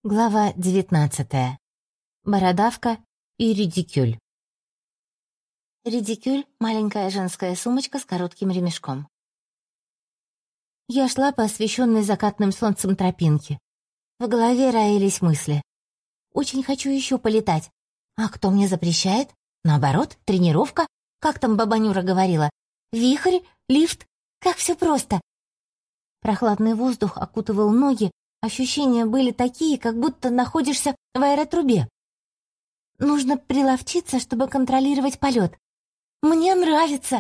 Глава 19. Бородавка и редикюль. Редикюль — маленькая женская сумочка с коротким ремешком. Я шла по освещенной закатным солнцем тропинке. В голове роились мысли. Очень хочу еще полетать. А кто мне запрещает? Наоборот, тренировка. Как там баба Нюра говорила? Вихрь, лифт. Как все просто. Прохладный воздух окутывал ноги. Ощущения были такие, как будто находишься в аэротрубе. Нужно приловчиться, чтобы контролировать полет. Мне нравится.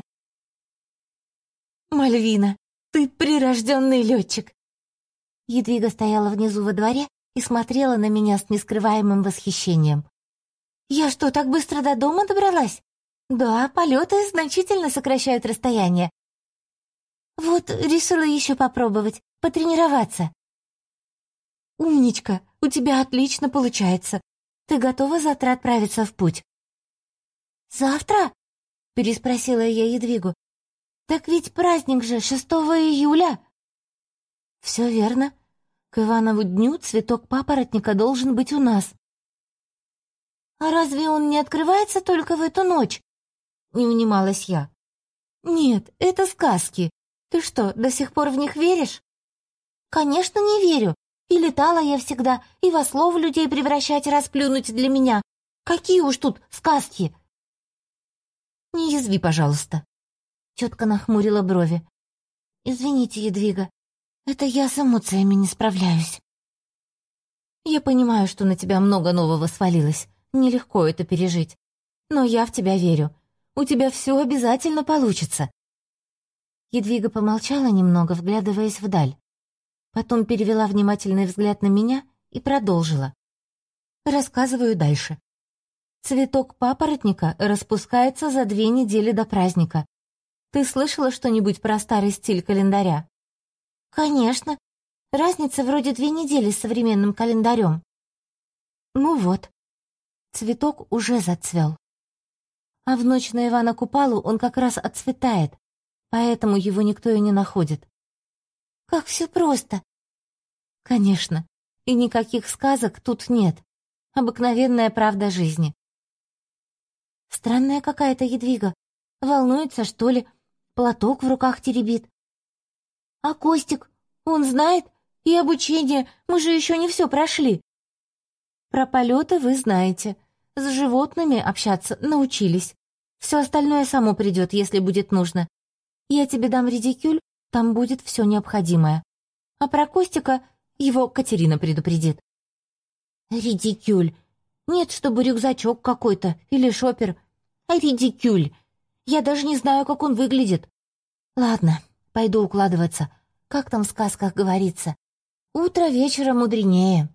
Мальвина, ты прирожденный летчик. Едвига стояла внизу во дворе и смотрела на меня с нескрываемым восхищением. Я что, так быстро до дома добралась? Да, полеты значительно сокращают расстояние. Вот решила еще попробовать, потренироваться. «Умничка, у тебя отлично получается. Ты готова завтра отправиться в путь?» «Завтра?» — переспросила я Едвигу. «Так ведь праздник же 6 июля!» «Все верно. К Иванову дню цветок папоротника должен быть у нас». «А разве он не открывается только в эту ночь?» — не унималась я. «Нет, это сказки. Ты что, до сих пор в них веришь?» «Конечно, не верю. И летала я всегда, и в ослов людей превращать и расплюнуть для меня. Какие уж тут сказки!» «Не язви, пожалуйста». Тетка нахмурила брови. «Извините, Едвига, это я с эмоциями не справляюсь». «Я понимаю, что на тебя много нового свалилось. Нелегко это пережить. Но я в тебя верю. У тебя все обязательно получится». Едвига помолчала немного, вглядываясь вдаль. Потом перевела внимательный взгляд на меня и продолжила. Рассказываю дальше. Цветок папоротника распускается за 2 недели до праздника. Ты слышала что-нибудь про старый стиль календаря? Конечно. Разница вроде 2 недели с современным календарем. Ну вот. Цветок уже зацвел. А в ночь на Ивана Купалу он как раз отцветает, поэтому его никто и не находит. Как все просто. Конечно, и никаких сказок тут нет. Обыкновенная правда жизни. Странная какая-то Едвига. Волнуется, что ли? Платок в руках теребит. А Костик, он знает? И обучение, мы же еще не все прошли. Про полеты вы знаете. С животными общаться научились. Все остальное само придет, если будет нужно. Я тебе дам редикюль, там будет все необходимое. А про Костика его Катерина предупредит. Редикюль. Нет, чтобы рюкзачок какой-то или шопер. А редикюль. Я даже не знаю, как он выглядит. Ладно, пойду укладываться. Как там в сказках говорится? Утро вечера мудренее.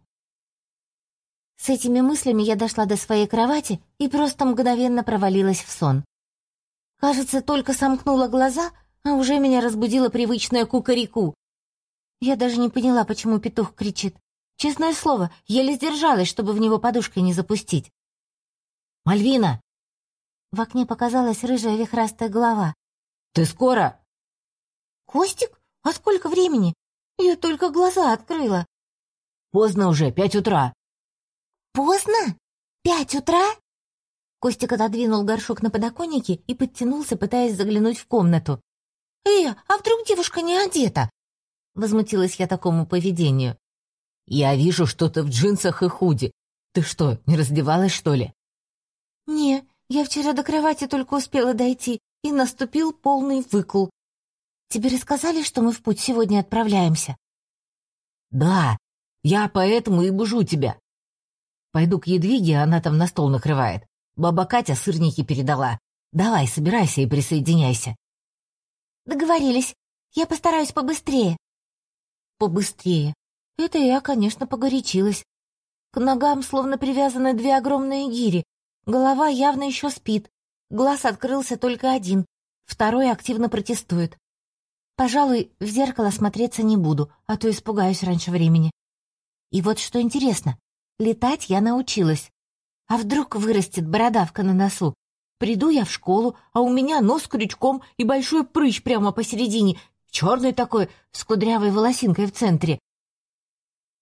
С этими мыслями я дошла до своей кровати и просто мгновенно провалилась в сон. Кажется, только сомкнула глаза, а уже меня разбудило привычное кукареку. Я даже не поняла, почему петух кричит. Честное слово, еле сдержалась, чтобы в него подушкой не запустить. «Мальвина!» В окне показалась рыжая вихрастая голова. «Ты скоро?» «Костик? А сколько времени? Я только глаза открыла». «Поздно уже, 5 утра». «Поздно? 5 утра?» Костик отодвинул горшок на подоконнике и подтянулся, пытаясь заглянуть в комнату. А вдруг девушка не одета?» Возмутилась я такому поведению. «Я вижу, что ты в джинсах и худи. Ты что, не раздевалась, что ли?» «Не, я вчера до кровати только успела дойти, и наступил полный выкл. Тебе рассказали, что мы в путь сегодня отправляемся?» «Да, я поэтому и бужу тебя. Пойду к Едвиге, она там на стол накрывает. Баба Катя сырники передала. Давай, собирайся и присоединяйся». «Договорились. Я постараюсь побыстрее». «Побыстрее. Это я, конечно, погорячилась. К ногам словно привязаны 2 огромные гири. Голова явно еще спит. Глаз открылся только один. Второй активно протестует. Пожалуй, в зеркало смотреться не буду, а то испугаюсь раньше времени. И вот что интересно. Летать я научилась. А вдруг вырастет бородавка на носу? Приду я в школу, а у меня нос крючком и большой прыщ прямо посередине, черный такой, с кудрявой волосинкой в центре.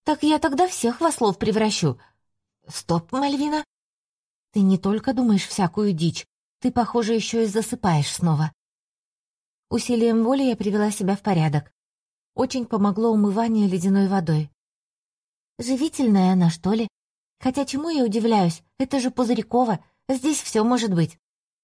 Так я тогда всех в ослов превращу. Стоп, Мальвина. Ты не только думаешь всякую дичь, ты, похоже, еще и засыпаешь снова. Усилием воли я привела себя в порядок. Очень помогло умывание ледяной водой. Живительная она, что ли? Хотя чему я удивляюсь? Это же Пузырькова, здесь все может быть.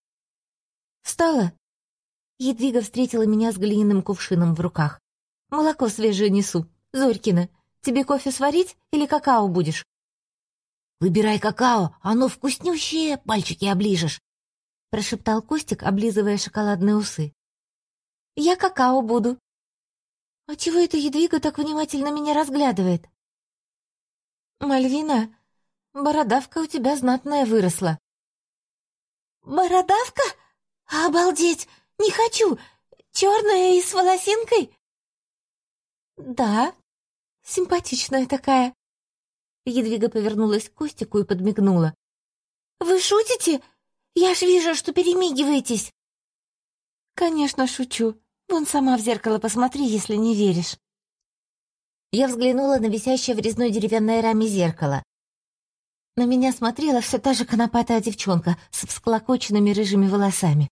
Встала. Едвига встретила меня с глиняным кувшином в руках. Молоко свежее несу. Зорькина, тебе кофе сварить или какао будешь? «Выбирай какао, оно вкуснющее, пальчики оближешь», — прошептал Костик, облизывая шоколадные усы. «Я какао буду». «А чего эта Едвига так внимательно меня разглядывает?» «Мальвина, бородавка у тебя знатная выросла». «Бородавка? Обалдеть! Не хочу! Черная и с волосинкой?» «Да, симпатичная такая». Едвига повернулась к Костику и подмигнула. «Вы шутите? Я ж вижу, что перемигиваетесь!» «Конечно, шучу. Вон сама в зеркало посмотри, если не веришь». Я взглянула на висящее в резной деревянной раме зеркало. На меня смотрела все та же конопатая девчонка с всклокоченными рыжими волосами.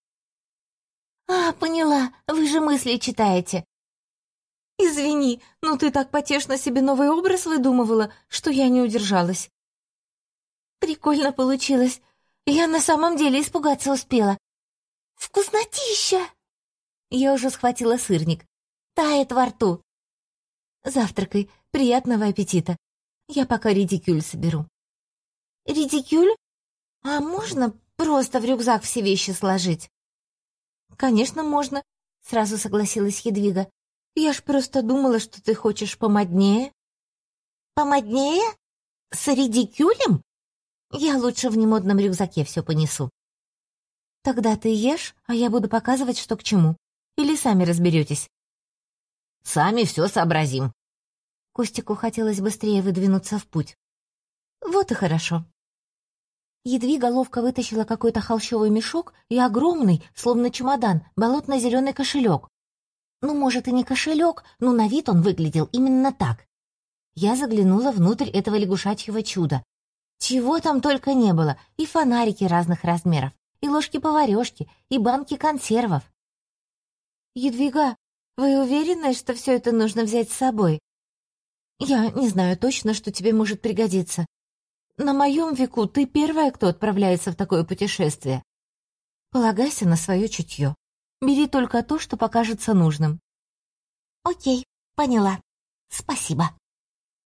«А, поняла, вы же мысли читаете». «Извини, но ты так потешно себе новый образ выдумывала, что я не удержалась». «Прикольно получилось. Я на самом деле испугаться успела». «Вкуснотища!» Я уже схватила сырник. Тает во рту. «Завтракай. Приятного аппетита. Я пока редикюль соберу». «Редикюль? А можно просто в рюкзак все вещи сложить?» «Конечно, можно», — сразу согласилась Едвига. «Я ж просто думала, что ты хочешь помоднее». «Помоднее? С редикюлем? Я лучше в немодном рюкзаке все понесу». «Тогда ты ешь, а я буду показывать, что к чему. Или сами разберетесь?» «Сами все сообразим». Костику хотелось быстрее выдвинуться в путь. «Вот и хорошо». Едвига ловко вытащила какой-то холщовый мешок и огромный, словно чемодан, болотно-зеленый кошелек. Ну, может, и не кошелек, но на вид он выглядел именно так. Я заглянула внутрь этого лягушачьего чуда. Чего там только не было, и фонарики разных размеров, и ложки-поварёшки, и банки консервов. «Едвига, вы уверены, что все это нужно взять с собой? Я не знаю точно, что тебе может пригодиться. На моем веку ты первая, кто отправляется в такое путешествие. Полагайся на свое чутье. Бери только то, что покажется нужным». «Окей, поняла. Спасибо».